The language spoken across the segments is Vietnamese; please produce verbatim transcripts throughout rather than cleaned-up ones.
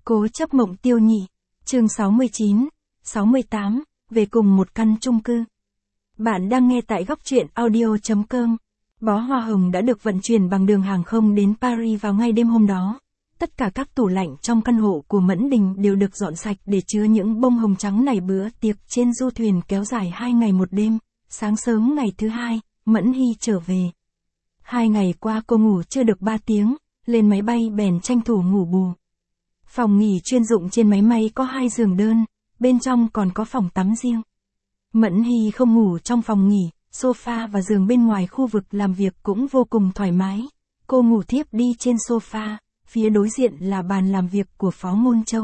Cố chấp mộng tiêu nhị. Chương sáu mươi chín, sáu mươi tám, về cùng một căn chung cư. Bạn đang nghe tại góc truyện audio chấm com. Bó hoa hồng đã được vận chuyển bằng đường hàng không đến Paris vào ngay đêm hôm đó. Tất cả các tủ lạnh trong căn hộ của Mẫn Đình đều được dọn sạch để chứa những bông hồng trắng này. Bữa tiệc trên du thuyền kéo dài hai ngày một đêm. Sáng sớm ngày thứ hai, Mẫn Hy trở về. Hai ngày qua cô ngủ chưa được ba tiếng, lên máy bay bèn tranh thủ ngủ bù. Phòng nghỉ chuyên dụng trên máy bay có hai giường đơn, bên trong còn có phòng tắm riêng. Mẫn Hy không ngủ trong phòng nghỉ, sofa và giường bên ngoài khu vực làm việc cũng vô cùng thoải mái. Cô ngủ thiếp đi trên sofa, phía đối diện là bàn làm việc của Phó Ngôn Châu.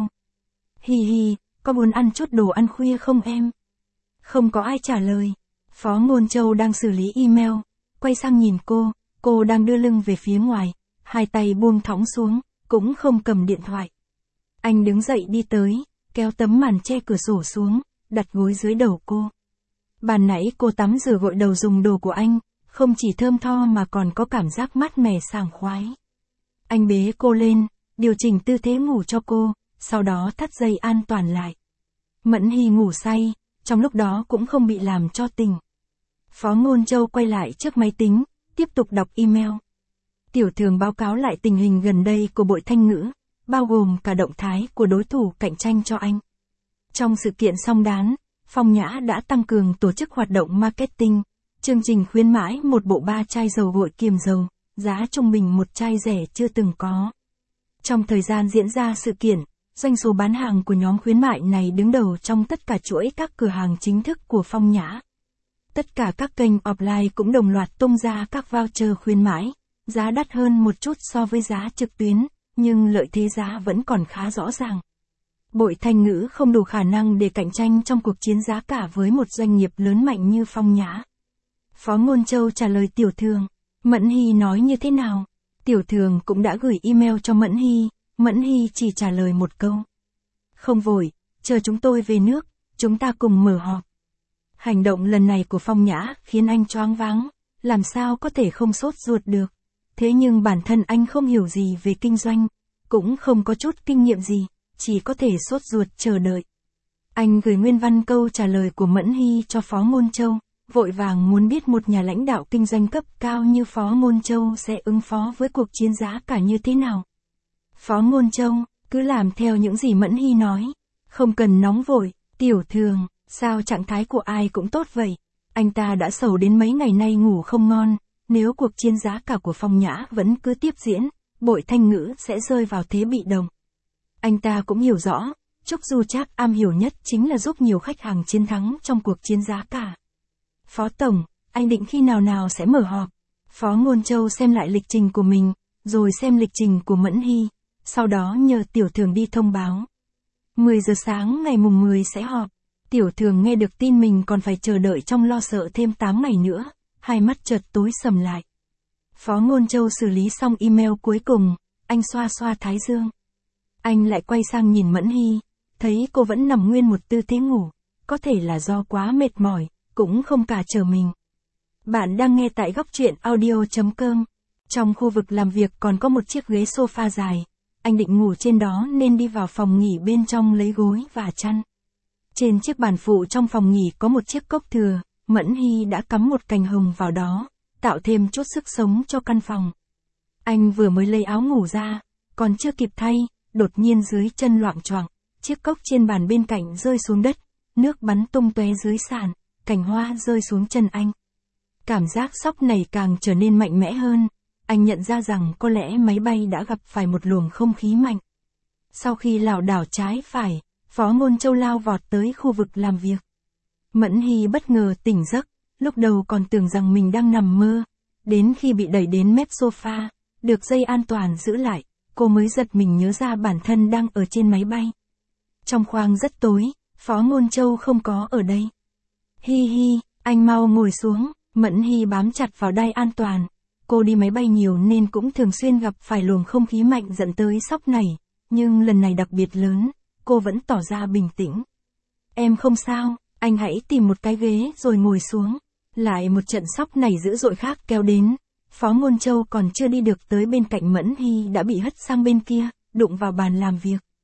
Hi hi, có muốn ăn chút đồ ăn khuya không em? Không có ai trả lời. Phó Ngôn Châu đang xử lý email, quay sang nhìn cô, cô đang đưa lưng về phía ngoài, hai tay buông thõng xuống, cũng không cầm điện thoại. Anh đứng dậy đi tới, kéo tấm màn che cửa sổ xuống, đặt gối dưới đầu cô. Ban nãy cô tắm rửa gội đầu dùng đồ của anh, không chỉ thơm tho mà còn có cảm giác mát mẻ sảng khoái. Anh bế cô lên, điều chỉnh tư thế ngủ cho cô, sau đó thắt dây an toàn lại. Mẫn Hy ngủ say, trong lúc đó cũng không bị làm cho tỉnh. Phó Ngôn Châu quay lại trước máy tính, tiếp tục đọc email. Tiểu Thường báo cáo lại tình hình gần đây của Bội Thanh Ngữ, bao gồm cả động thái của đối thủ cạnh tranh cho anh. Trong sự kiện song đán, Phong Nhã đã tăng cường tổ chức hoạt động marketing, chương trình khuyến mãi một bộ ba chai dầu gội kiềm dầu, giá trung bình một chai rẻ chưa từng có. Trong thời gian diễn ra sự kiện, doanh số bán hàng của nhóm khuyến mại này đứng đầu trong tất cả chuỗi các cửa hàng chính thức của Phong Nhã. Tất cả các kênh offline cũng đồng loạt tung ra các voucher khuyến mãi, giá đắt hơn một chút so với giá trực tuyến, nhưng lợi thế giá vẫn còn khá rõ ràng. Bội Thanh Ngữ không đủ khả năng để cạnh tranh trong cuộc chiến giá cả với một doanh nghiệp lớn mạnh như Phong Nhã. Phó Ngôn Châu trả lời Tiểu Thường. Mẫn Hy nói như thế nào? Tiểu Thường cũng đã gửi email cho Mẫn Hy, Mẫn Hy chỉ trả lời một câu. Không vội, chờ chúng tôi về nước, chúng ta cùng mở họp. Hành động lần này của Phong Nhã khiến anh choáng váng, làm sao có thể không sốt ruột được. Thế nhưng bản thân anh không hiểu gì về kinh doanh, cũng không có chút kinh nghiệm gì, chỉ có thể sốt ruột chờ đợi. Anh gửi nguyên văn câu trả lời của Mẫn Hy cho Phó Ngôn Châu, vội vàng muốn biết một nhà lãnh đạo kinh doanh cấp cao như Phó Ngôn Châu sẽ ứng phó với cuộc chiến giá cả như thế nào. Phó Ngôn Châu, cứ làm theo những gì Mẫn Hy nói, không cần nóng vội. Tiểu Thường, sao trạng thái của ai cũng tốt vậy? Anh ta đã sầu đến mấy ngày nay ngủ không ngon. Nếu cuộc chiến giá cả của Phong Nhã vẫn cứ tiếp diễn, Bội Thanh Ngữ sẽ rơi vào thế bị động. Anh ta cũng hiểu rõ, Trúc Du Trác am hiểu nhất chính là giúp nhiều khách hàng chiến thắng trong cuộc chiến giá cả. Phó Tổng, anh định khi nào nào sẽ mở họp? Phó Ngôn Châu xem lại lịch trình của mình, rồi xem lịch trình của Mẫn Hy, sau đó nhờ Tiểu Thường đi thông báo. mười giờ sáng ngày mùng mười sẽ họp. Tiểu Thường nghe được tin mình còn phải chờ đợi trong lo sợ thêm tám ngày nữa. Hai mắt chợt tối sầm lại. Phó Ngôn Châu xử lý xong email cuối cùng, anh xoa xoa thái dương. Anh lại quay sang nhìn Mẫn Hy, thấy cô vẫn nằm nguyên một tư thế ngủ, có thể là do quá mệt mỏi, cũng không cả chờ mình. Bạn đang nghe tại góc truyện audio chấm com. Trong khu vực làm việc còn có một chiếc ghế sofa dài, anh định ngủ trên đó nên đi vào phòng nghỉ bên trong lấy gối và chăn. Trên chiếc bàn phụ trong phòng nghỉ có một chiếc cốc thừa. Mẫn Hy đã cắm một cành hồng vào đó, tạo thêm chút sức sống cho căn phòng. Anh vừa mới lấy áo ngủ ra, còn chưa kịp thay, đột nhiên dưới chân loạng choạng, chiếc cốc trên bàn bên cạnh rơi xuống đất, nước bắn tung tóe dưới sàn, cành hoa rơi xuống chân anh. Cảm giác sốc này càng trở nên mạnh mẽ hơn, anh nhận ra rằng có lẽ máy bay đã gặp phải một luồng không khí mạnh. Sau khi lảo đảo trái phải, Phó Ngôn Châu lao vọt tới khu vực làm việc. Mẫn Hy bất ngờ tỉnh giấc, lúc đầu còn tưởng rằng mình đang nằm mơ, đến khi bị đẩy đến mép sofa, được dây an toàn giữ lại, cô mới giật mình nhớ ra bản thân đang ở trên máy bay. Trong khoang rất tối, Phó Ngôn Châu không có ở đây. Hi hi, anh mau ngồi xuống. Mẫn Hy bám chặt vào đai an toàn, cô đi máy bay nhiều nên cũng thường xuyên gặp phải luồng không khí mạnh dẫn tới sốc này, nhưng lần này đặc biệt lớn, cô vẫn tỏ ra bình tĩnh. Em không sao. Anh hãy tìm một cái ghế rồi ngồi xuống. Lại một trận sốc này dữ dội khác kéo đến. Phó Ngôn Châu còn chưa đi được tới bên cạnh Mẫn Hy đã bị hất sang bên kia, đụng vào bàn làm việc.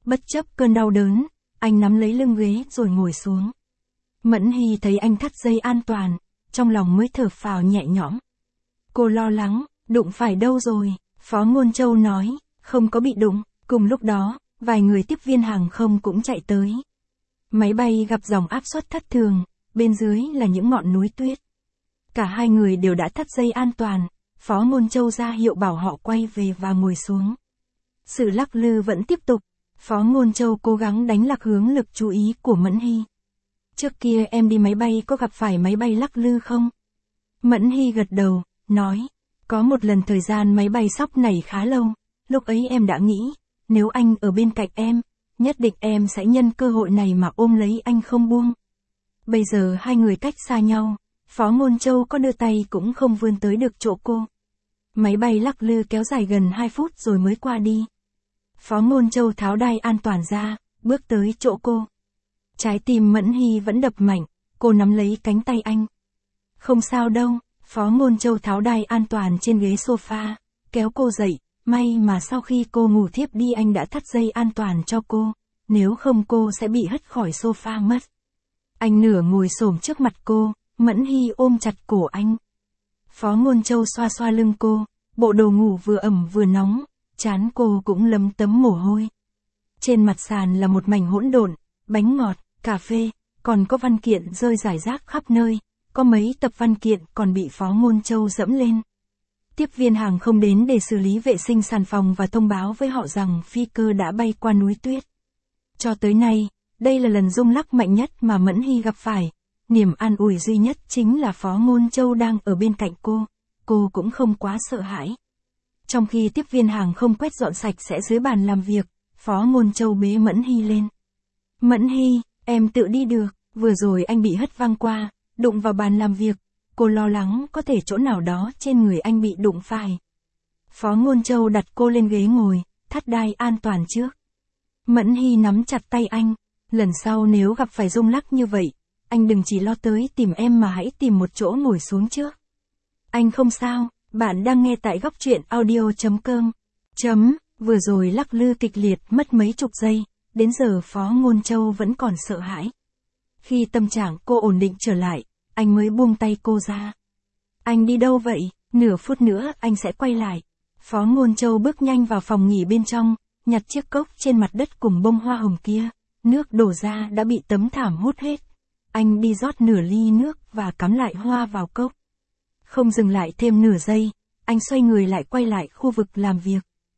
Bất chấp cơn đau đớn, anh nắm lấy lưng ghế rồi ngồi xuống. Mẫn Hy thấy anh thắt dây an toàn, trong lòng mới thở phào nhẹ nhõm. Cô lo lắng, đụng phải đâu rồi? Phó Ngôn Châu nói, không có bị đụng. Cùng lúc đó, vài người tiếp viên hàng không cũng chạy tới. Máy bay gặp dòng áp suất thất thường, bên dưới là những ngọn núi tuyết. Cả hai người đều đã thắt dây an toàn, Phó Ngôn Châu ra hiệu bảo họ quay về và ngồi xuống. Sự lắc lư vẫn tiếp tục, Phó Ngôn Châu cố gắng đánh lạc hướng lực chú ý của Mẫn Hy. Trước kia em đi máy bay có gặp phải máy bay lắc lư không? Mẫn Hy gật đầu, nói, có một lần thời gian máy bay sóc này khá lâu, lúc ấy em đã nghĩ, nếu anh ở bên cạnh em, nhất định em sẽ nhân cơ hội này mà ôm lấy anh không buông. Bây giờ hai người cách xa nhau, Phó Ngôn Châu có đưa tay cũng không vươn tới được chỗ cô. Máy bay lắc lư kéo dài gần hai phút rồi mới qua đi. Phó Ngôn Châu tháo đai an toàn ra, bước tới chỗ cô. Trái tim Mẫn Hy vẫn đập mạnh, cô nắm lấy cánh tay anh. Không sao đâu, Phó Ngôn Châu tháo đai an toàn trên ghế sofa, kéo cô dậy, may mà sau khi cô ngủ thiếp đi anh đã thắt dây an toàn cho cô, nếu không cô sẽ bị hất khỏi sofa mất. Anh nửa ngồi xổm trước mặt cô, Mẫn Hy ôm chặt cổ anh. Phó Ngôn Châu xoa xoa lưng cô, bộ đồ ngủ vừa ẩm vừa nóng, trán cô cũng lấm tấm mồ hôi. Trên mặt sàn là một mảnh hỗn độn, bánh ngọt, cà phê, còn có văn kiện rơi rải rác khắp nơi, có mấy tập văn kiện còn bị Phó Ngôn Châu dẫm lên. Tiếp viên hàng không đến để xử lý vệ sinh sàn phòng và thông báo với họ rằng phi cơ đã bay qua núi tuyết. Cho tới nay, đây là lần rung lắc mạnh nhất mà Mẫn Hy gặp phải. Niềm an ủi duy nhất chính là Phó Ngôn Châu đang ở bên cạnh cô, cô cũng không quá sợ hãi. Trong khi tiếp viên hàng không quét dọn sạch sẽ dưới bàn làm việc, Phó Ngôn Châu bế Mẫn Hy lên. Mẫn Hy, em tự đi được, vừa rồi anh bị hất văng qua, đụng vào bàn làm việc, cô lo lắng có thể chỗ nào đó trên người anh bị đụng phải. Phó Ngôn Châu đặt cô lên ghế ngồi, thắt đai an toàn trước. Mẫn Hy nắm chặt tay anh, lần sau nếu gặp phải rung lắc như vậy, anh đừng chỉ lo tới tìm em mà hãy tìm một chỗ ngồi xuống trước. Anh không sao, bạn đang nghe tại góc truyện audio chấm com. Chấm, vừa rồi lắc lư kịch liệt mất mấy chục giây, đến giờ Phó Ngôn Châu vẫn còn sợ hãi. Khi tâm trạng cô ổn định trở lại, anh mới buông tay cô ra. Anh đi đâu vậy? Nửa phút nữa anh sẽ quay lại. Phó Ngôn Châu bước nhanh vào phòng nghỉ bên trong, nhặt chiếc cốc trên mặt đất cùng bông hoa hồng kia, nước đổ ra đã bị tấm thảm hút hết. Anh đi rót nửa ly nước và cắm lại hoa vào cốc. Không dừng lại thêm nửa giây, anh xoay người lại quay lại khu vực làm việc.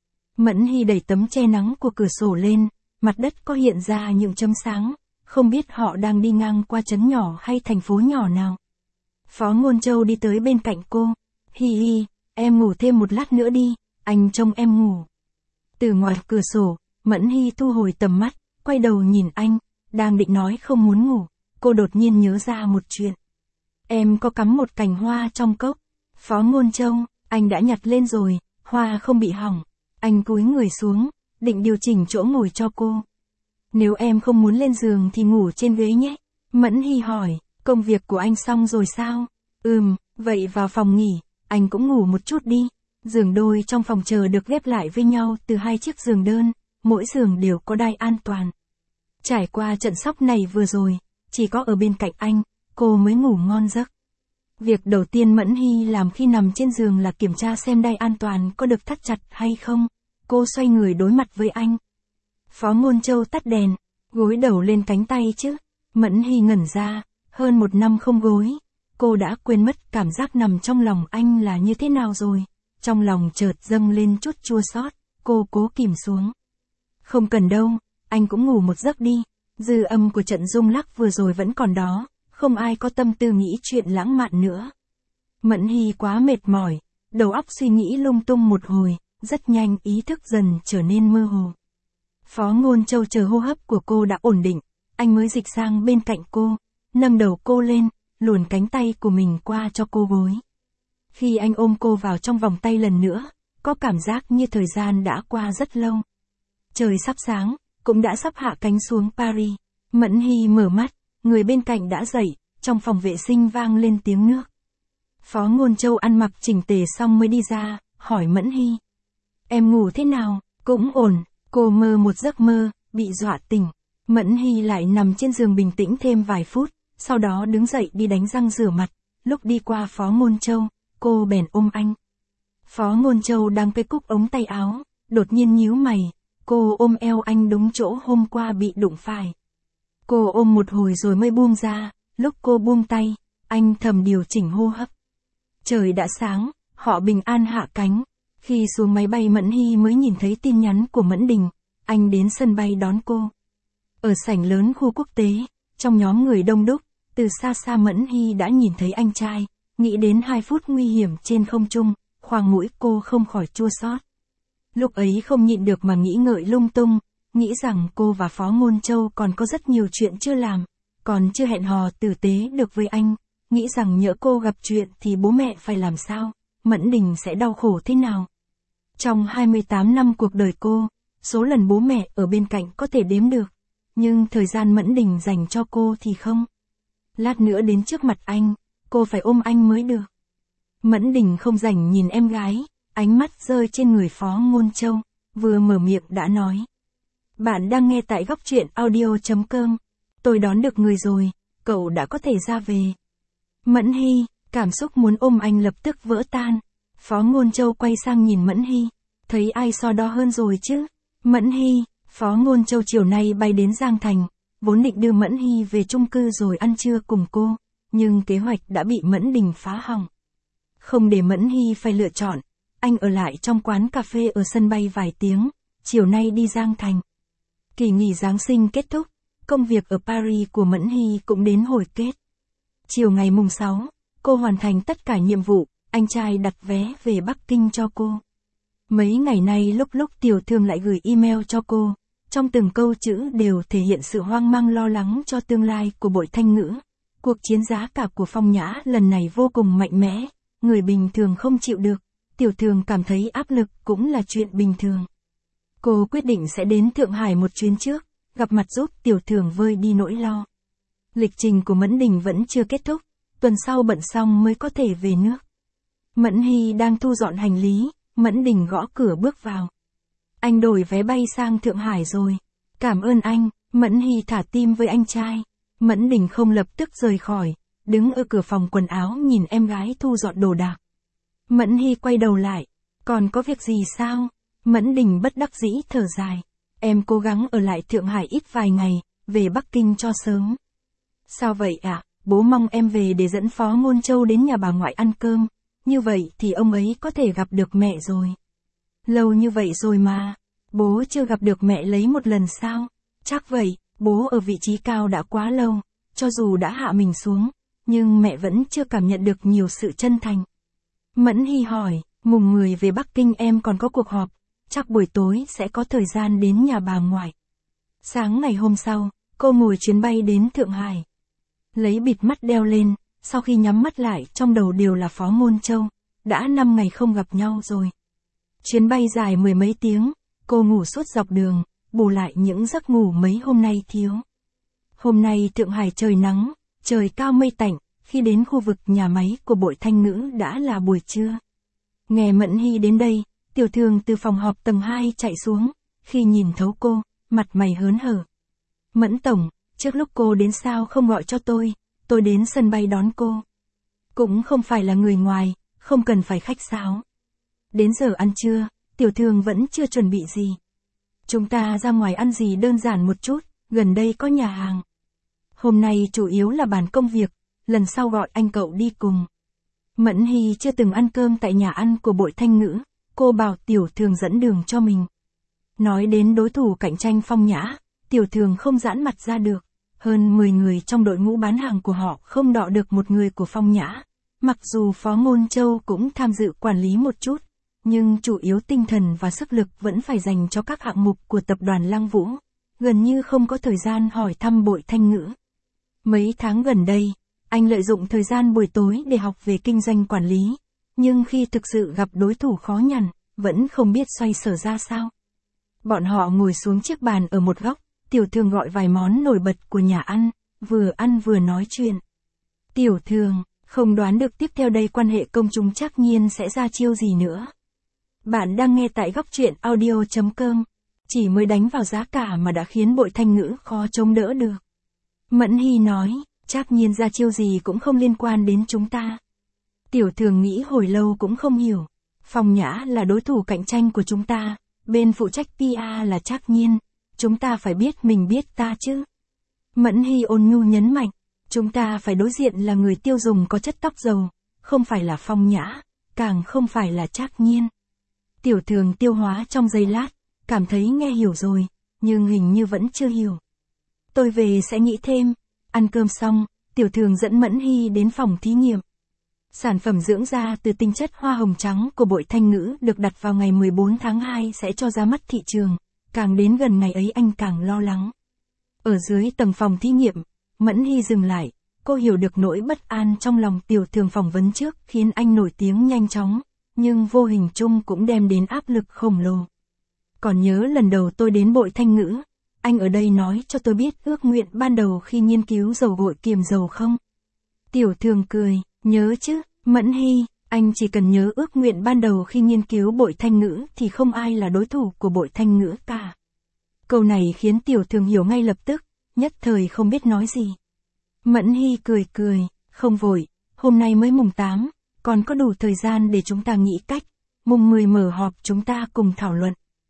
Mẫn Hy đẩy tấm che nắng của cửa sổ lên, mặt đất có hiện ra những chấm sáng, không biết họ đang đi ngang qua trấn nhỏ hay thành phố nhỏ nào. Phó Ngôn Châu đi tới bên cạnh cô. Hi hi, em ngủ thêm một lát nữa đi, anh trông em ngủ. Từ ngoài cửa sổ, Mẫn Hy thu hồi tầm mắt, quay đầu nhìn anh, đang định nói không muốn ngủ, cô đột nhiên nhớ ra một chuyện. Em có cắm một cành hoa trong cốc. Phó Ngôn Châu, anh đã nhặt lên rồi, hoa không bị hỏng. Anh cúi người xuống, định điều chỉnh chỗ ngồi cho cô. Nếu em không muốn lên giường thì ngủ trên ghế nhé. Mẫn Hy hỏi, công việc của anh xong rồi sao? Ừm, vậy vào phòng nghỉ, anh cũng ngủ một chút đi. Giường đôi trong phòng chờ được ghép lại với nhau từ hai chiếc giường đơn, mỗi giường đều có đai an toàn. Trải qua trận sốc này vừa rồi, chỉ có ở bên cạnh anh, cô mới ngủ ngon giấc. Việc đầu tiên Mẫn Hy làm khi nằm trên giường là kiểm tra xem đai an toàn có được thắt chặt hay không. Cô xoay người đối mặt với anh. Phó Ngôn Châu tắt đèn, gối đầu lên cánh tay chứ. Mẫn Hy ngẩn ra, hơn một năm không gối. Cô đã quên mất cảm giác nằm trong lòng anh là như thế nào rồi. Trong lòng chợt dâng lên chút chua xót, cô cố kìm xuống. Không cần đâu, anh cũng ngủ một giấc đi. Dư âm của trận rung lắc vừa rồi vẫn còn đó, không ai có tâm tư nghĩ chuyện lãng mạn nữa. Mẫn Hy quá mệt mỏi, đầu óc suy nghĩ lung tung một hồi, rất nhanh ý thức dần trở nên mơ hồ. Phó Ngôn Châu chờ hô hấp của cô đã ổn định, anh mới dịch sang bên cạnh cô, nâng đầu cô lên, luồn cánh tay của mình qua cho cô gối. Khi anh ôm cô vào trong vòng tay lần nữa, có cảm giác như thời gian đã qua rất lâu. Trời sắp sáng, cũng đã sắp hạ cánh xuống Paris. Mẫn Hy mở mắt, người bên cạnh đã dậy, trong phòng vệ sinh vang lên tiếng nước. Phó Ngôn Châu ăn mặc chỉnh tề xong mới đi ra, hỏi Mẫn Hy. Em ngủ thế nào? Cũng ổn, cô mơ một giấc mơ, bị dọa tỉnh. Mẫn Hy lại nằm trên giường bình tĩnh thêm vài phút, sau đó đứng dậy đi đánh răng rửa mặt, lúc đi qua Phó Ngôn Châu, cô bèn ôm anh. Phó Ngôn Châu đang cây cúc ống tay áo, đột nhiên nhíu mày, cô ôm eo anh đúng chỗ hôm qua bị đụng phải. Cô ôm một hồi rồi mới buông ra, lúc cô buông tay, anh thầm điều chỉnh hô hấp. Trời đã sáng, họ bình an hạ cánh. Khi xuống máy bay Mẫn Hy mới nhìn thấy tin nhắn của Mẫn Đình, anh đến sân bay đón cô. Ở sảnh lớn khu quốc tế, trong nhóm người đông đúc, từ xa xa Mẫn Hy đã nhìn thấy anh trai, nghĩ đến hai phút nguy hiểm trên không trung, khoang mũi cô không khỏi chua xót. Lúc ấy không nhịn được mà nghĩ ngợi lung tung, nghĩ rằng cô và Phó Ngôn Châu còn có rất nhiều chuyện chưa làm, còn chưa hẹn hò tử tế được với anh, nghĩ rằng nhỡ cô gặp chuyện thì bố mẹ phải làm sao, Mẫn Đình sẽ đau khổ thế nào. Trong hai mươi tám năm cuộc đời cô, số lần bố mẹ ở bên cạnh có thể đếm được, nhưng thời gian Mẫn Đình dành cho cô thì không. Lát nữa đến trước mặt anh, cô phải ôm anh mới được. Mẫn Đình không rảnh nhìn em gái, ánh mắt rơi trên người Phó Ngôn Châu, vừa mở miệng đã nói. Bạn đang nghe tại góc truyện audio chấm com. Tôi đón được người rồi, cậu đã có thể ra về. Mẫn Hy, cảm xúc muốn ôm anh lập tức vỡ tan. Phó Ngôn Châu quay sang nhìn Mẫn Hy, thấy ai so đo hơn rồi chứ. Mẫn Hy, Phó Ngôn Châu chiều nay bay đến Giang Thành, vốn định đưa Mẫn Hy về chung cư rồi ăn trưa cùng cô, nhưng kế hoạch đã bị Mẫn Đình phá hỏng. Không để Mẫn Hy phải lựa chọn, anh ở lại trong quán cà phê ở sân bay vài tiếng, chiều nay đi Giang Thành. Kỳ nghỉ Giáng sinh kết thúc, công việc ở Paris của Mẫn Hy cũng đến hồi kết. Chiều ngày mùng sáu, cô hoàn thành tất cả nhiệm vụ, anh trai đặt vé về Bắc Kinh cho cô. Mấy ngày nay lúc lúc Tiểu Thường lại gửi email cho cô, trong từng câu chữ đều thể hiện sự hoang mang lo lắng cho tương lai của Bội Thanh Ngữ. Cuộc chiến giá cả của Phong Nhã lần này vô cùng mạnh mẽ, người bình thường không chịu được, Tiểu Thường cảm thấy áp lực cũng là chuyện bình thường. Cô quyết định sẽ đến Thượng Hải một chuyến trước, gặp mặt giúp Tiểu Thường vơi đi nỗi lo. Lịch trình của Mẫn Đình vẫn chưa kết thúc, tuần sau bận xong mới có thể về nước. Mẫn Hy đang thu dọn hành lý, Mẫn Đình gõ cửa bước vào. Anh đổi vé bay sang Thượng Hải rồi. Cảm ơn anh, Mẫn Hy thả tim với anh trai. Mẫn Đình không lập tức rời khỏi, đứng ở cửa phòng quần áo nhìn em gái thu dọn đồ đạc. Mẫn Hy quay đầu lại, còn có việc gì sao? Mẫn Đình bất đắc dĩ thở dài. Em cố gắng ở lại Thượng Hải ít vài ngày, về Bắc Kinh cho sớm. Sao vậy ạ? À? Bố mong em về để dẫn Phó Ngôn Châu đến nhà bà ngoại ăn cơm. Như vậy thì ông ấy có thể gặp được mẹ rồi. Lâu như vậy rồi mà, bố chưa gặp được mẹ lấy một lần sao? Chắc vậy, bố ở vị trí cao đã quá lâu, cho dù đã hạ mình xuống, nhưng mẹ vẫn chưa cảm nhận được nhiều sự chân thành. Mẫn Hy hỏi, mùng mười về Bắc Kinh em còn có cuộc họp, chắc buổi tối sẽ có thời gian đến nhà bà ngoại. Sáng ngày hôm sau, cô ngồi chuyến bay đến Thượng Hải. Lấy bịt mắt đeo lên, sau khi nhắm mắt lại trong đầu đều là Phó Ngôn Châu, đã năm ngày không gặp nhau rồi. Chuyến bay dài mười mấy tiếng, cô ngủ suốt dọc đường, bù lại những giấc ngủ mấy hôm nay thiếu. Hôm nay Thượng Hải trời nắng, trời cao mây tạnh, khi đến khu vực nhà máy của Bội Thanh Ngữ đã là buổi trưa. Nghe Mẫn Hy đến đây, Tiểu Thường từ phòng họp tầng hai chạy xuống, khi nhìn thấu cô, mặt mày hớn hở. Mẫn tổng, trước lúc cô đến sao không gọi cho tôi, tôi đến sân bay đón cô. Cũng không phải là người ngoài, không cần phải khách sáo. Đến giờ ăn trưa, Tiểu Thường vẫn chưa chuẩn bị gì. Chúng ta ra ngoài ăn gì đơn giản một chút, gần đây có nhà hàng. Hôm nay chủ yếu là bàn công việc, lần sau gọi anh cậu đi cùng. Mẫn Hy chưa từng ăn cơm tại nhà ăn của Bội Thanh Ngữ, cô bảo Tiểu Thường dẫn đường cho mình. Nói đến đối thủ cạnh tranh Phong Nhã, Tiểu Thường không giãn mặt ra được. Hơn mười người trong đội ngũ bán hàng của họ không đọ được một người của Phong Nhã. Mặc dù Phó Ngôn Châu cũng tham dự quản lý một chút, nhưng chủ yếu tinh thần và sức lực vẫn phải dành cho các hạng mục của tập đoàn Lăng Vũ, gần như không có thời gian hỏi thăm Bội Thanh Ngữ. Mấy tháng gần đây, anh lợi dụng thời gian buổi tối để học về kinh doanh quản lý, nhưng khi thực sự gặp đối thủ khó nhằn, vẫn không biết xoay sở ra sao. Bọn họ ngồi xuống chiếc bàn ở một góc, Tiểu Thường gọi vài món nổi bật của nhà ăn, vừa ăn vừa nói chuyện. Tiểu Thường, không đoán được tiếp theo đây quan hệ công chúng chắc nhiên sẽ ra chiêu gì nữa. Bạn đang nghe tại góc truyện audio chấm com. Chỉ mới đánh vào giá cả mà đã khiến Bội Thanh Ngữ khó chống đỡ được. Mẫn Hy nói, Trác Nhiên ra chiêu gì cũng không liên quan đến chúng ta. Tiểu Thường nghĩ hồi lâu cũng không hiểu. Phong Nhã là đối thủ cạnh tranh của chúng ta, bên phụ trách pê e là Trác Nhiên, chúng ta phải biết mình biết ta chứ. Mẫn Hy ôn nhu nhấn mạnh, chúng ta phải đối diện là người tiêu dùng có chất tóc dầu, không phải là Phong Nhã, càng không phải là Trác Nhiên. Tiểu Thường tiêu hóa trong giây lát, cảm thấy nghe hiểu rồi, nhưng hình như vẫn chưa hiểu. Tôi về sẽ nghĩ thêm. Ăn cơm xong, Tiểu Thường dẫn Mẫn Hy đến phòng thí nghiệm. Sản phẩm dưỡng da từ tinh chất hoa hồng trắng của Bội Thanh Ngữ được đặt vào ngày mười bốn tháng hai sẽ cho ra mắt thị trường, càng đến gần ngày ấy anh càng lo lắng. Ở dưới tầng phòng thí nghiệm, Mẫn Hy dừng lại, cô hiểu được nỗi bất an trong lòng Tiểu Thường phỏng vấn trước khiến anh nổi tiếng nhanh chóng, nhưng vô hình chung cũng đem đến áp lực khổng lồ. Còn nhớ lần đầu tôi đến Bội Thanh Ngữ, anh ở đây nói cho tôi biết ước nguyện ban đầu khi nghiên cứu dầu gội kiềm dầu không? Tiểu Thường cười, nhớ chứ, Mẫn Hy, anh chỉ cần nhớ ước nguyện ban đầu khi nghiên cứu Bội Thanh Ngữ thì không ai là đối thủ của Bội Thanh Ngữ cả. Câu này khiến Tiểu Thường hiểu ngay lập tức, nhất thời không biết nói gì. Mẫn Hy cười cười, không vội, hôm nay mới mùng tám, còn có đủ thời gian để chúng ta nghĩ cách, mùng mười mở họp chúng ta cùng thảo luận.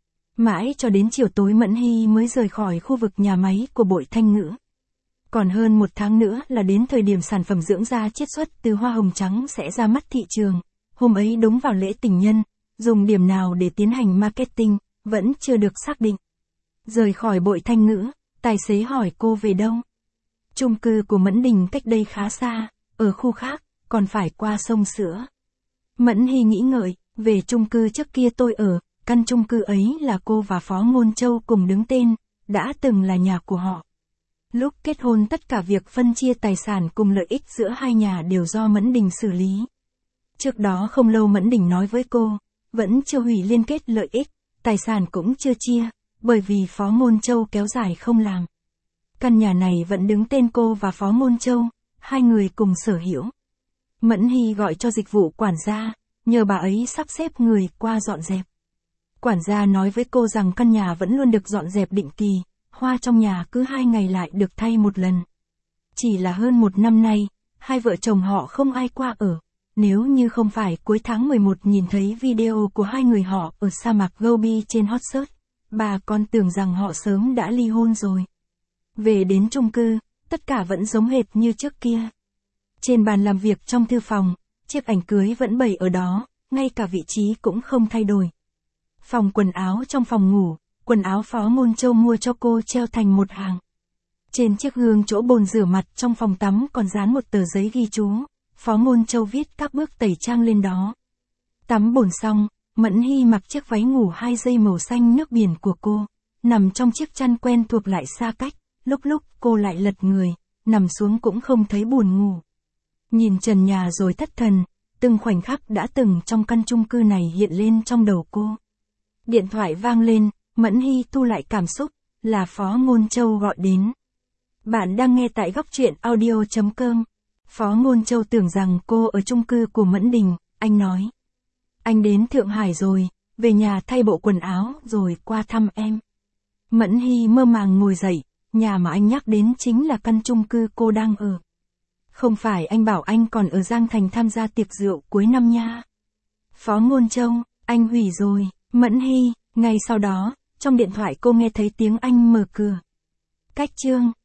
Mãi cho đến chiều tối Mẫn Hy mới rời khỏi khu vực nhà máy của Bội Thanh Ngữ. Còn hơn một tháng nữa là đến thời điểm sản phẩm dưỡng da chiết xuất từ hoa hồng trắng sẽ ra mắt thị trường. Hôm ấy đúng vào lễ tình nhân, dùng điểm nào để tiến hành marketing, vẫn chưa được xác định. Rời khỏi Bội Thanh Ngữ, tài xế hỏi cô về đâu. Chung cư của Mẫn Đình cách đây khá xa, ở khu khác, còn phải qua sông Sữa. Mẫn Hy nghĩ ngợi, về chung cư trước kia tôi ở, căn chung cư ấy là cô và Phó Ngôn Châu cùng đứng tên, đã từng là nhà của họ. Lúc kết hôn tất cả việc phân chia tài sản cùng lợi ích giữa hai nhà đều do Mẫn Đình xử lý. Trước đó không lâu Mẫn Đình nói với cô, vẫn chưa hủy liên kết lợi ích, tài sản cũng chưa chia, bởi vì Phó Ngôn Châu kéo dài không làm. Căn nhà này vẫn đứng tên cô và Phó Ngôn Châu, hai người cùng sở hữu. Mẫn Hy gọi cho dịch vụ quản gia, nhờ bà ấy sắp xếp người qua dọn dẹp. Quản gia nói với cô rằng căn nhà vẫn luôn được dọn dẹp định kỳ, hoa trong nhà cứ hai ngày lại được thay một lần. Chỉ là hơn một năm nay, hai vợ chồng họ không ai qua ở. Nếu như không phải cuối tháng mười một nhìn thấy video của hai người họ ở sa mạc Gobi trên hot search, bà còn tưởng rằng họ sớm đã ly hôn rồi. Về đến chung cư, tất cả vẫn giống hệt như trước kia. Trên bàn làm việc trong thư phòng, chiếc ảnh cưới vẫn bày ở đó, ngay cả vị trí cũng không thay đổi. Phòng quần áo trong phòng ngủ, quần áo Phó Ngôn Châu mua cho cô treo thành một hàng. Trên chiếc gương chỗ bồn rửa mặt trong phòng tắm còn dán một tờ giấy ghi chú, Phó Ngôn Châu viết các bước tẩy trang lên đó. Tắm bồn xong, Mẫn Hy mặc chiếc váy ngủ hai dây màu xanh nước biển của cô, nằm trong chiếc chăn quen thuộc lại xa cách, lúc lúc cô lại lật người, nằm xuống cũng không thấy buồn ngủ. Nhìn trần nhà rồi thất thần, từng khoảnh khắc đã từng trong căn chung cư này hiện lên trong đầu cô. Điện thoại vang lên, Mẫn Hy thu lại cảm xúc, là Phó Ngôn Châu gọi đến. Bạn đang nghe tại góc truyện audio chấm com. Phó Ngôn Châu tưởng rằng cô ở chung cư của Mẫn Đình, anh nói. Anh đến Thượng Hải rồi, về nhà thay bộ quần áo rồi qua thăm em. Mẫn Hy mơ màng ngồi dậy, nhà mà anh nhắc đến chính là căn chung cư cô đang ở. Không phải anh bảo anh còn ở Giang Thành tham gia tiệc rượu cuối năm nha. Phó Ngôn Châu, anh hủy rồi. Mẫn Hy, ngay sau đó, trong điện thoại cô nghe thấy tiếng anh mở cửa. Cách chương.